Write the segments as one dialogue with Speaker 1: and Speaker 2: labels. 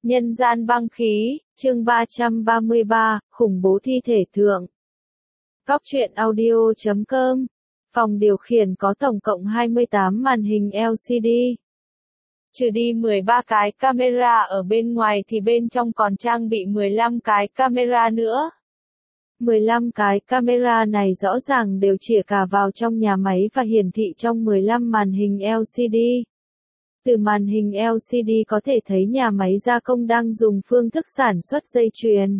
Speaker 1: Nhân gian băng khí, chương 333, khủng bố thi thể thượng. Góc truyện audio.com. Phòng điều khiển có tổng cộng 28 màn hình LCD. Trừ đi 13 cái camera ở bên ngoài thì bên trong còn trang bị 15 cái camera nữa. 15 cái camera này rõ ràng đều chĩa cả vào trong nhà máy và hiển thị trong 15 màn hình LCD. Từ màn hình LCD có thể thấy nhà máy gia công đang dùng phương thức sản xuất dây chuyền.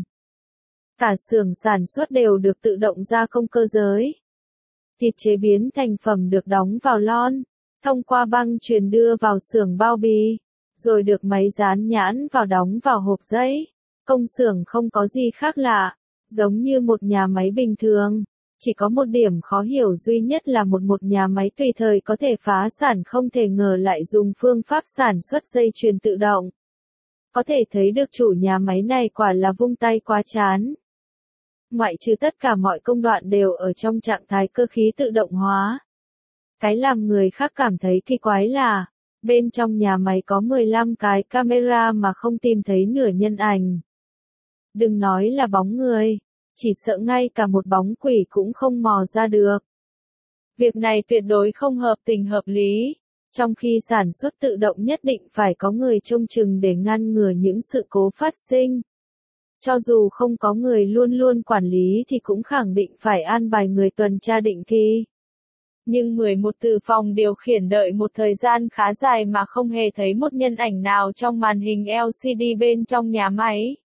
Speaker 1: Cả xưởng sản xuất đều được tự động gia công cơ giới. Thịt chế biến thành phẩm được đóng vào lon, thông qua băng chuyền đưa vào xưởng bao bì, rồi được máy dán nhãn vào đóng vào hộp giấy. Công xưởng không có gì khác lạ, giống như một nhà máy bình thường. Chỉ có một điểm khó hiểu duy nhất là một nhà máy tùy thời có thể phá sản không thể ngờ lại dùng phương pháp sản xuất dây chuyền tự động. Có thể thấy được chủ nhà máy này quả là vung tay quá chán. Ngoại trừ tất cả mọi công đoạn đều ở trong trạng thái cơ khí tự động hóa. Cái làm người khác cảm thấy kỳ quái là, bên trong nhà máy có 15 cái camera mà không tìm thấy nửa nhân ảnh. Đừng nói là bóng người. Chỉ sợ ngay cả một bóng quỷ cũng không mò ra được. Việc này tuyệt đối không hợp tình hợp lý, trong khi sản xuất tự động nhất định phải có người trông chừng để ngăn ngừa những sự cố phát sinh. Cho dù không có người luôn luôn quản lý thì cũng khẳng định phải an bài người tuần tra định kỳ. Nhưng 11 từ phòng điều khiển đợi một thời gian khá dài mà không hề thấy một nhân ảnh nào trong màn hình LCD bên trong nhà máy.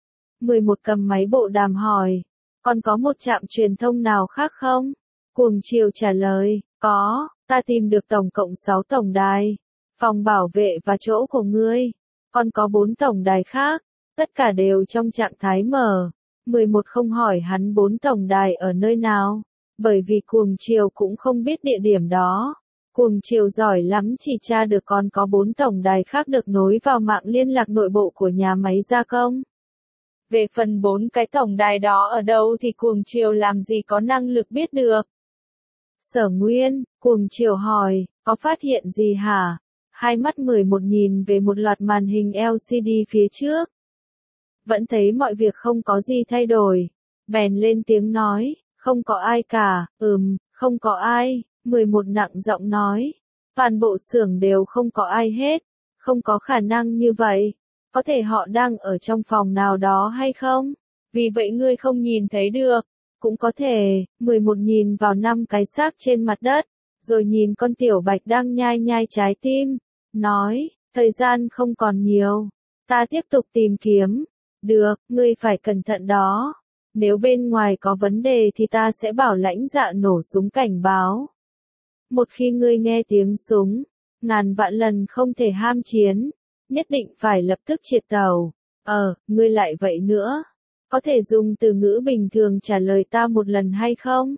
Speaker 1: 11 cầm máy bộ đàm hỏi, còn có một trạm truyền thông nào khác không? Cuồng Chiều trả lời, có, ta tìm được tổng cộng 6 tổng đài, phòng bảo vệ và chỗ của ngươi. Còn có 4 tổng đài khác, tất cả đều trong trạng thái mở. 11 không hỏi hắn 4 tổng đài ở nơi nào, bởi vì Cuồng Chiều cũng không biết địa điểm đó. Cuồng Chiều giỏi lắm chỉ tra được còn có 4 tổng đài khác được nối vào mạng liên lạc nội bộ của nhà máy gia công. Về phần 4 cái tổng đài đó ở đâu thì Cuồng Chiều làm gì có năng lực biết được. Sở Nguyên, Cuồng Chiều hỏi, có phát hiện gì hả? Hai mắt 11 nhìn về một loạt màn hình LCD phía trước. Vẫn thấy mọi việc không có gì thay đổi. Bèn lên tiếng nói, không có ai cả, không có ai. 11 nặng giọng nói, toàn bộ xưởng đều không có ai hết, không có khả năng như vậy. Có thể họ đang ở trong phòng nào đó hay không? Vì vậy ngươi không nhìn thấy được. Cũng có thể, 11 nhìn vào 5 cái xác trên mặt đất, rồi nhìn con tiểu bạch đang nhai nhai trái tim, nói, thời gian không còn nhiều, ta tiếp tục tìm kiếm. Được, ngươi phải cẩn thận đó. Nếu bên ngoài có vấn đề thì ta sẽ bảo lãnh dạ nổ súng cảnh báo. Một khi ngươi nghe tiếng súng, ngàn vạn lần không thể ham chiến. Nhất định phải lập tức triệt tàu. Ngươi lại vậy nữa. Có thể dùng từ ngữ bình thường trả lời ta một lần hay không?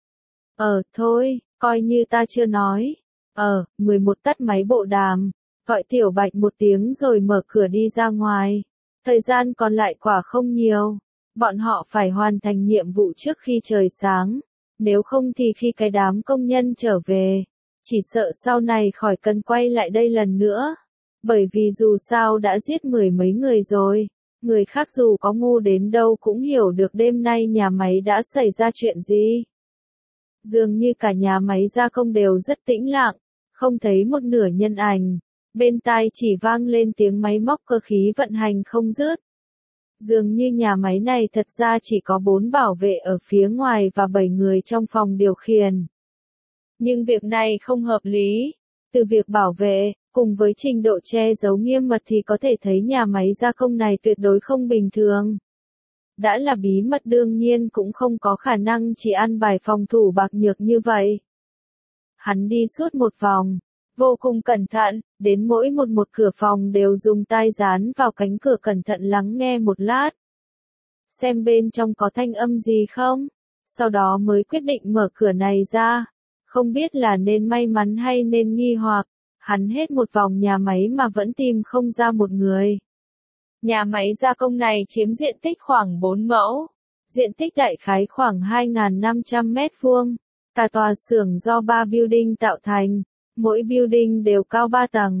Speaker 1: Thôi, coi như ta chưa nói. 11 tắt máy bộ đàm, gọi Tiểu Bạch một tiếng rồi mở cửa đi ra ngoài. Thời gian còn lại quả không nhiều. Bọn họ phải hoàn thành nhiệm vụ trước khi trời sáng. Nếu không thì khi cái đám công nhân trở về, chỉ sợ sau này khỏi cần quay lại đây lần nữa. Bởi vì dù sao đã giết 10 mấy người rồi, người khác dù có ngu đến đâu cũng hiểu được đêm nay nhà máy đã xảy ra chuyện gì. Dường như cả nhà máy gia công đều rất tĩnh lặng, không thấy một nửa nhân ảnh, bên tai chỉ vang lên tiếng máy móc cơ khí vận hành không dứt. Dường như nhà máy này thật ra chỉ có 4 bảo vệ ở phía ngoài và 7 người trong phòng điều khiển. Nhưng việc này không hợp lý. Từ việc bảo vệ, cùng với trình độ che giấu nghiêm mật thì có thể thấy nhà máy gia công này tuyệt đối không bình thường. Đã là bí mật đương nhiên cũng không có khả năng chỉ ăn bài phòng thủ bạc nhược như vậy. Hắn đi suốt một vòng, vô cùng cẩn thận, đến mỗi một cửa phòng đều dùng tai dán vào cánh cửa cẩn thận lắng nghe một lát. Xem bên trong có thanh âm gì không, sau đó mới quyết định mở cửa này ra. Không biết là nên may mắn hay nên nghi hoặc. Hắn hết một vòng nhà máy mà vẫn tìm không ra một người. Nhà máy gia công này chiếm diện tích khoảng 4 mẫu. Diện tích đại khái khoảng 2.500 mét vuông. Cả tòa xưởng do 3 building tạo thành. Mỗi building đều cao 3 tầng.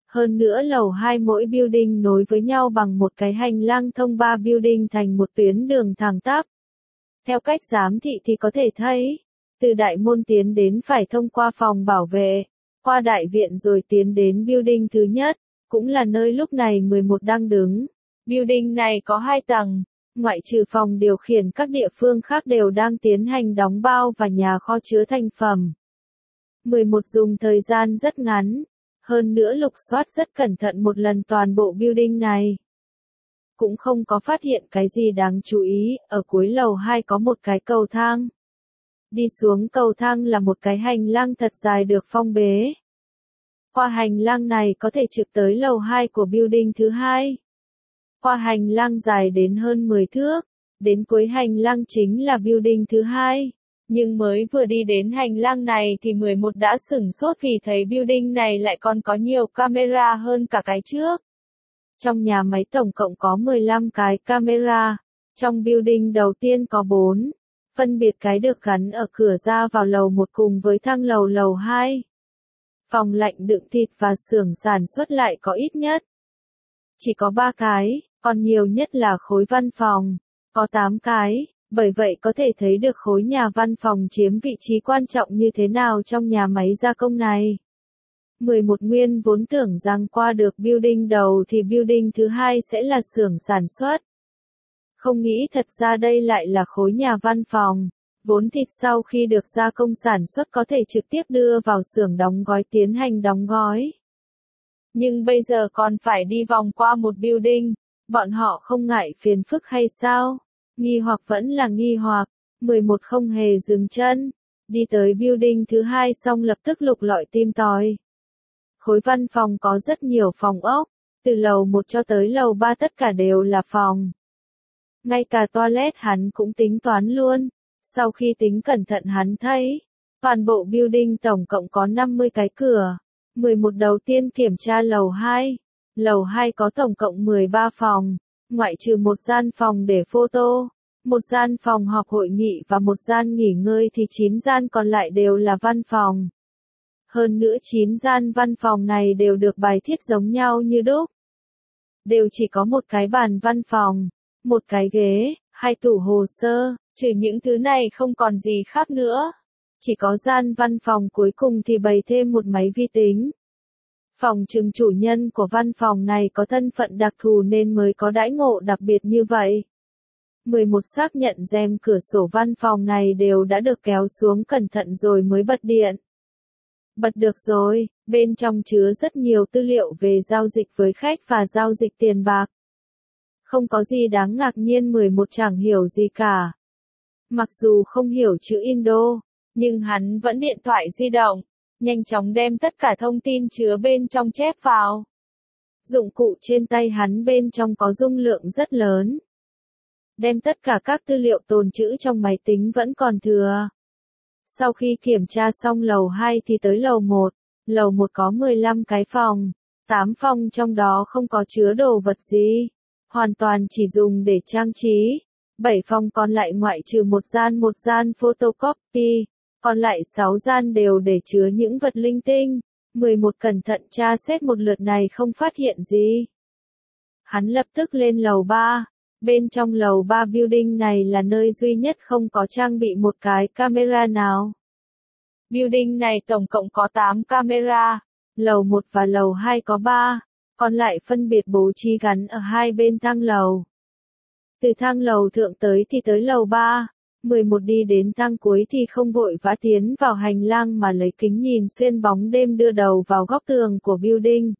Speaker 1: Hơn nữa lầu 2 mỗi building nối với nhau bằng một cái hành lang thông 3 building thành một tuyến đường thẳng tắp. Theo cách giám thị thì có thể thấy, từ đại môn tiến đến phải thông qua phòng bảo vệ, qua đại viện rồi tiến đến building thứ nhất, cũng là nơi lúc này 11 đang đứng. Building này có 2 tầng, ngoại trừ phòng điều khiển các địa phương khác đều đang tiến hành đóng bao và nhà kho chứa thành phẩm. 11 dùng thời gian rất ngắn, hơn nữa lục soát rất cẩn thận một lần toàn bộ building này. Cũng không có phát hiện cái gì đáng chú ý, ở cuối lầu 2 có một cái cầu thang. Đi xuống cầu thang là một cái hành lang thật dài được phong bế. Qua hành lang này có thể trực tới lầu 2 của building thứ hai. Qua hành lang dài đến hơn 10 thước, đến cuối hành lang chính là building thứ hai. Nhưng mới vừa đi đến hành lang này thì 11 đã sửng sốt vì thấy building này lại còn có nhiều camera hơn cả cái trước. Trong nhà máy tổng cộng có 15 cái camera, trong building đầu tiên có 4, phân biệt cái được gắn ở cửa ra vào lầu 1 cùng với thang lầu lầu 2. Phòng lạnh đựng thịt và xưởng sản xuất lại có ít nhất. Chỉ có 3 cái, còn nhiều nhất là khối văn phòng, có 8 cái. Bởi vậy có thể thấy được khối nhà văn phòng chiếm vị trí quan trọng như thế nào trong nhà máy gia công này. 11 nguyên vốn tưởng rằng qua được building đầu thì building thứ hai sẽ là xưởng sản xuất. Không nghĩ thật ra đây lại là khối nhà văn phòng, vốn thịt sau khi được gia công sản xuất có thể trực tiếp đưa vào xưởng đóng gói tiến hành đóng gói. Nhưng bây giờ còn phải đi vòng qua một building, bọn họ không ngại phiền phức hay sao? Nghi hoặc vẫn là nghi hoặc, 11 không hề dừng chân, đi tới building thứ hai xong lập tức lục lọi tìm tòi. Khối văn phòng có rất nhiều phòng ốc, từ lầu 1 cho tới lầu 3 tất cả đều là phòng. Ngay cả toilet hắn cũng tính toán luôn, sau khi tính cẩn thận hắn thấy, toàn bộ building tổng cộng có 50 cái cửa. 11 đầu tiên kiểm tra lầu 2, lầu 2 có tổng cộng 13 phòng. Ngoại trừ một gian phòng để photo, một gian phòng họp hội nghị và một gian nghỉ ngơi thì 9 gian còn lại đều là văn phòng. Hơn nữa 9 gian văn phòng này đều được bài thiết giống nhau như đúc. Đều chỉ có một cái bàn văn phòng, một cái ghế, 2 tủ hồ sơ, trừ những thứ này không còn gì khác nữa. Chỉ có gian văn phòng cuối cùng thì bày thêm một máy vi tính. Phòng trừng chủ nhân của văn phòng này có thân phận đặc thù nên mới có đãi ngộ đặc biệt như vậy. 11 xác nhận rèm cửa sổ văn phòng này đều đã được kéo xuống cẩn thận rồi mới bật điện. Bật được rồi, bên trong chứa rất nhiều tư liệu về giao dịch với khách và giao dịch tiền bạc. Không có gì đáng ngạc nhiên 11 chẳng hiểu gì cả. Mặc dù không hiểu chữ Indo, nhưng hắn vẫn điện thoại di động, nhanh chóng đem tất cả thông tin chứa bên trong chép vào. Dụng cụ trên tay hắn bên trong có dung lượng rất lớn. Đem tất cả các tư liệu tồn trữ trong máy tính vẫn còn thừa. Sau khi kiểm tra xong lầu 2 thì tới lầu 1. Lầu 1 có 15 cái phòng, 8 phòng trong đó không có chứa đồ vật gì. Hoàn toàn chỉ dùng để trang trí. 7 phòng còn lại ngoại trừ một gian photocopy. Còn lại 6 gian đều để chứa những vật linh tinh. 11 cẩn thận tra xét một lượt này không phát hiện gì. Hắn lập tức lên lầu 3. Bên trong lầu 3 building này là nơi duy nhất không có trang bị một cái camera nào. Building này tổng cộng có 8 camera. Lầu 1 và lầu 2 có 3. Còn lại phân biệt bố trí gắn ở hai bên thang lầu. Từ thang lầu thượng tới thì tới lầu 3. 11 đi đến thang cuối thì không vội vã tiến vào hành lang mà lấy kính nhìn xuyên bóng đêm đưa đầu vào góc tường của building.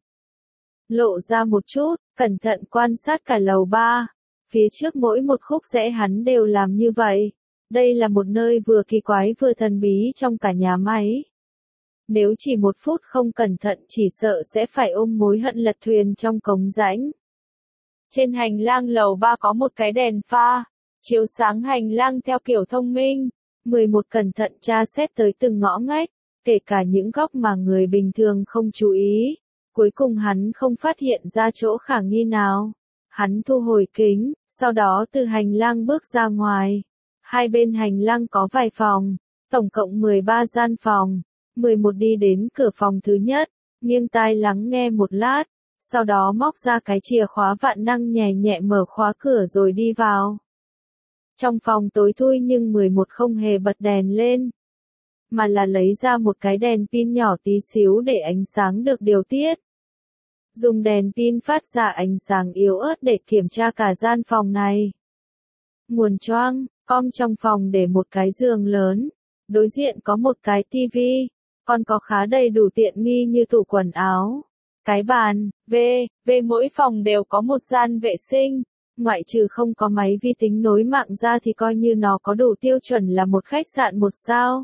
Speaker 1: Lộ ra một chút, cẩn thận quan sát cả lầu 3. Phía trước mỗi một khúc rẽ hắn đều làm như vậy. Đây là một nơi vừa kỳ quái vừa thần bí trong cả nhà máy. Nếu chỉ một phút không cẩn thận chỉ sợ sẽ phải ôm mối hận lật thuyền trong cống rãnh. Trên hành lang lầu 3 có một cái đèn pha, chiếu sáng hành lang theo kiểu thông minh. 11 cẩn thận tra xét tới từng ngõ ngách, kể cả những góc mà người bình thường không chú ý. Cuối cùng hắn không phát hiện ra chỗ khả nghi nào. Hắn thu hồi kính, sau đó từ hành lang bước ra ngoài. Hai bên hành lang có vài phòng, tổng cộng 13 gian phòng. 11 đi đến cửa phòng thứ nhất, nghiêng tai lắng nghe một lát, sau đó móc ra cái chìa khóa vạn năng nhẹ nhẹ mở khóa cửa rồi đi vào. Trong phòng tối thui nhưng 11 không hề bật đèn lên, mà là lấy ra một cái đèn pin nhỏ tí xíu để ánh sáng được điều tiết. Dùng đèn pin phát ra ánh sáng yếu ớt để kiểm tra cả gian phòng này. Nguồn choang, trong phòng để một cái giường lớn, đối diện có một cái tivi, còn có khá đầy đủ tiện nghi như tủ quần áo, cái bàn, mỗi phòng đều có một gian vệ sinh, ngoại trừ không có máy vi tính nối mạng ra thì coi như nó có đủ tiêu chuẩn là một khách sạn 1 sao.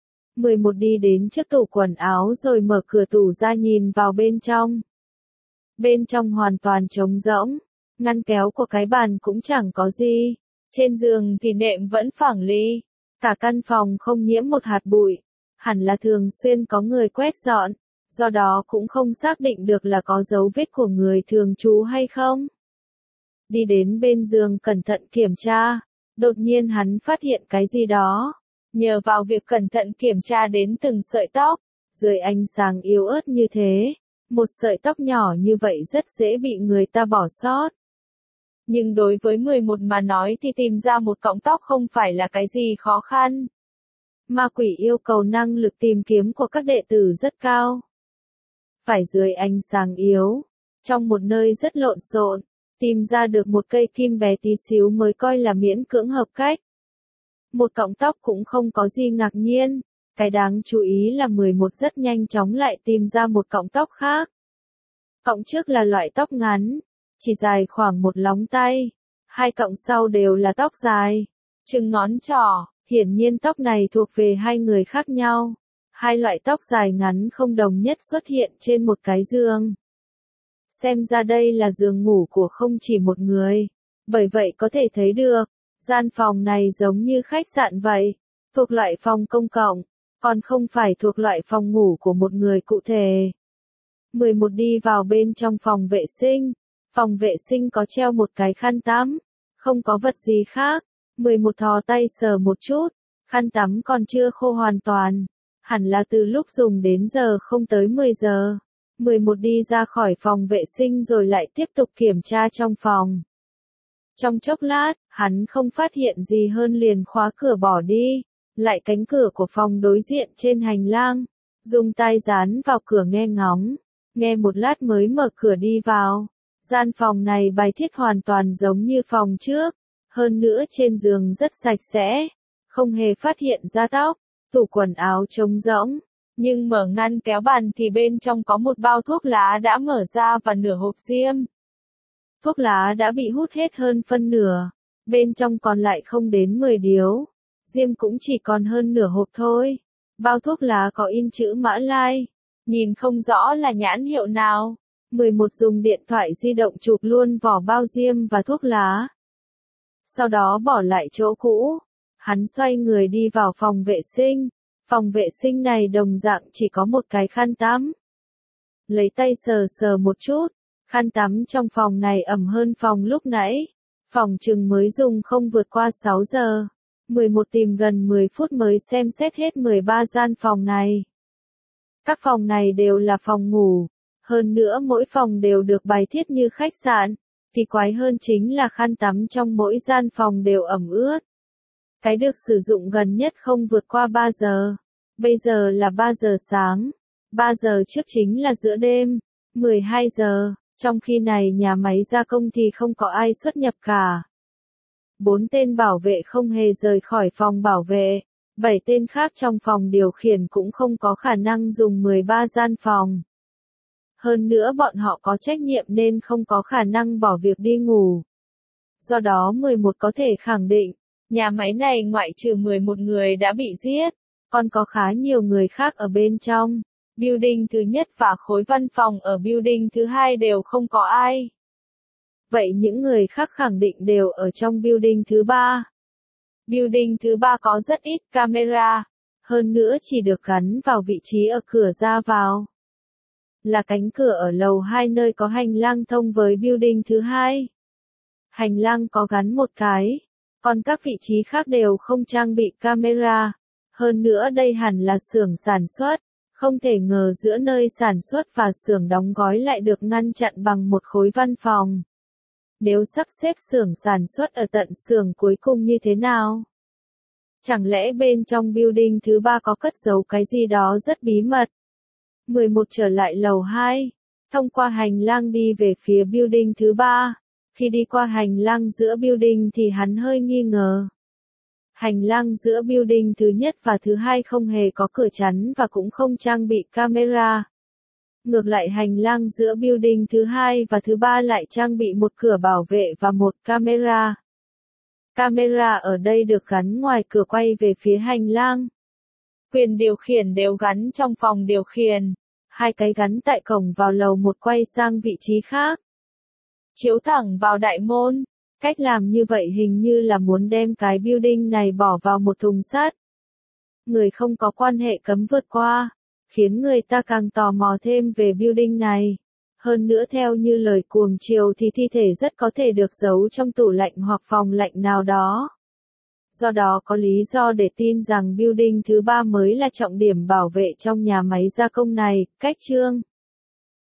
Speaker 1: 11 đi đến trước tủ quần áo rồi mở cửa tủ ra nhìn vào bên trong. Bên trong hoàn toàn trống rỗng, ngăn kéo của cái bàn cũng chẳng có gì, trên giường thì nệm vẫn phẳng lì, cả căn phòng không nhiễm một hạt bụi, hẳn là thường xuyên có người quét dọn, do đó cũng không xác định được là có dấu vết của người thường trú hay không. Đi đến bên giường cẩn thận kiểm tra, đột nhiên hắn phát hiện cái gì đó. Nhờ vào việc cẩn thận kiểm tra đến từng sợi tóc, dưới ánh sáng yếu ớt như thế, một sợi tóc nhỏ như vậy rất dễ bị người ta bỏ sót. Nhưng đối với 11 mà nói thì tìm ra một cọng tóc không phải là cái gì khó khăn. Ma quỷ yêu cầu năng lực tìm kiếm của các đệ tử rất cao. Phải dưới ánh sáng yếu, trong một nơi rất lộn xộn, tìm ra được một cây kim bé tí xíu mới coi là miễn cưỡng hợp cách. Một cọng tóc cũng không có gì ngạc nhiên, cái đáng chú ý là 11 rất nhanh chóng lại tìm ra một cọng tóc khác. Cọng trước là loại tóc ngắn, chỉ dài khoảng một lóng tay, hai cọng sau đều là tóc dài, chừng ngón trỏ, hiển nhiên tóc này thuộc về hai người khác nhau. Hai loại tóc dài ngắn không đồng nhất xuất hiện trên một cái giường. Xem ra đây là giường ngủ của không chỉ một người, bởi vậy có thể thấy được, gian phòng này giống như khách sạn vậy, thuộc loại phòng công cộng, còn không phải thuộc loại phòng ngủ của một người cụ thể. 11 đi vào bên trong phòng vệ sinh có treo một cái khăn tắm, không có vật gì khác, 11 thò tay sờ một chút, khăn tắm còn chưa khô hoàn toàn, hẳn là từ lúc dùng đến giờ không tới 10 giờ. 11 đi ra khỏi phòng vệ sinh rồi lại tiếp tục kiểm tra trong phòng. Trong chốc lát, hắn không phát hiện gì hơn liền khóa cửa bỏ đi, lại cánh cửa của phòng đối diện trên hành lang, dùng tay dán vào cửa nghe ngóng, nghe một lát mới mở cửa đi vào. Gian phòng này bài thiết hoàn toàn giống như phòng trước, hơn nữa trên giường rất sạch sẽ, không hề phát hiện ra tóc, tủ quần áo trống rỗng, nhưng mở ngăn kéo bàn thì bên trong có một bao thuốc lá đã mở ra và nửa hộp diêm. Thuốc lá đã bị hút hết hơn phân nửa, bên trong còn lại không đến 10 điếu, diêm cũng chỉ còn hơn nửa hộp thôi. Bao thuốc lá có in chữ Mã Lai, nhìn không rõ là nhãn hiệu nào. 11 dùng điện thoại di động chụp luôn vỏ bao diêm và thuốc lá. Sau đó bỏ lại chỗ cũ, hắn xoay người đi vào phòng vệ sinh. Phòng vệ sinh này đồng dạng chỉ có một cái khăn tắm. Lấy tay sờ sờ một chút, khăn tắm trong phòng này ẩm hơn phòng lúc nãy. Phòng chừng mới dùng không vượt qua 6 giờ. 11 tìm gần 10 phút mới xem xét hết 13 gian phòng này. Các phòng này đều là phòng ngủ. Hơn nữa mỗi phòng đều được bài thiết như khách sạn. Thì quái hơn chính là khăn tắm trong mỗi gian phòng đều ẩm ướt. Cái được sử dụng gần nhất không vượt qua 3 giờ. Bây giờ là 3 giờ sáng. 3 giờ trước chính là giữa đêm. 12 giờ. Trong khi này nhà máy gia công thì không có ai xuất nhập cả. 4 tên bảo vệ không hề rời khỏi phòng bảo vệ. 7 tên khác trong phòng điều khiển cũng không có khả năng dùng 13 gian phòng. Hơn nữa bọn họ có trách nhiệm nên không có khả năng bỏ việc đi ngủ. Do đó 11 có thể khẳng định, nhà máy này ngoại trừ 11 người đã bị giết, còn có khá nhiều người khác ở bên trong. Building thứ nhất và khối văn phòng ở building thứ hai đều không có ai. Vậy những người khác khẳng định đều ở trong building thứ ba. Building thứ ba có rất ít camera, hơn nữa chỉ được gắn vào vị trí ở cửa ra vào. Là cánh cửa ở lầu 2 nơi có hành lang thông với building thứ hai. Hành lang có gắn một cái, còn các vị trí khác đều không trang bị camera. Hơn nữa đây hẳn là xưởng sản xuất, Không thể ngờ giữa nơi sản xuất và xưởng đóng gói lại được ngăn chặn bằng một khối văn phòng. Nếu sắp xếp xưởng sản xuất ở tận xưởng cuối cùng như thế nào? Chẳng lẽ bên trong building thứ 3 có cất giấu cái gì đó rất bí mật? 11 trở lại lầu 2, thông qua hành lang đi về phía building thứ 3. Khi đi qua hành lang giữa building thì hắn hơi nghi ngờ. Hành lang giữa building thứ nhất và thứ hai không hề có cửa chắn và cũng không trang bị camera. Ngược lại hành lang giữa building thứ hai và thứ ba lại trang bị một cửa bảo vệ và một camera. Camera ở đây được gắn ngoài cửa quay về phía hành lang. Quyền điều khiển đều gắn trong phòng điều khiển. Hai cái gắn tại cổng vào lầu một quay sang vị trí khác. Chiếu thẳng vào đại môn. Cách làm như vậy hình như là muốn đem cái building này bỏ vào một thùng sắt. Người không có quan hệ cấm vượt qua, khiến người ta càng tò mò thêm về building này. Hơn nữa theo như lời cuồng chiều thì thi thể rất có thể được giấu trong tủ lạnh hoặc phòng lạnh nào đó. Do đó có lý do để tin rằng building thứ 3 mới là trọng điểm bảo vệ trong nhà máy gia công này. Cách chương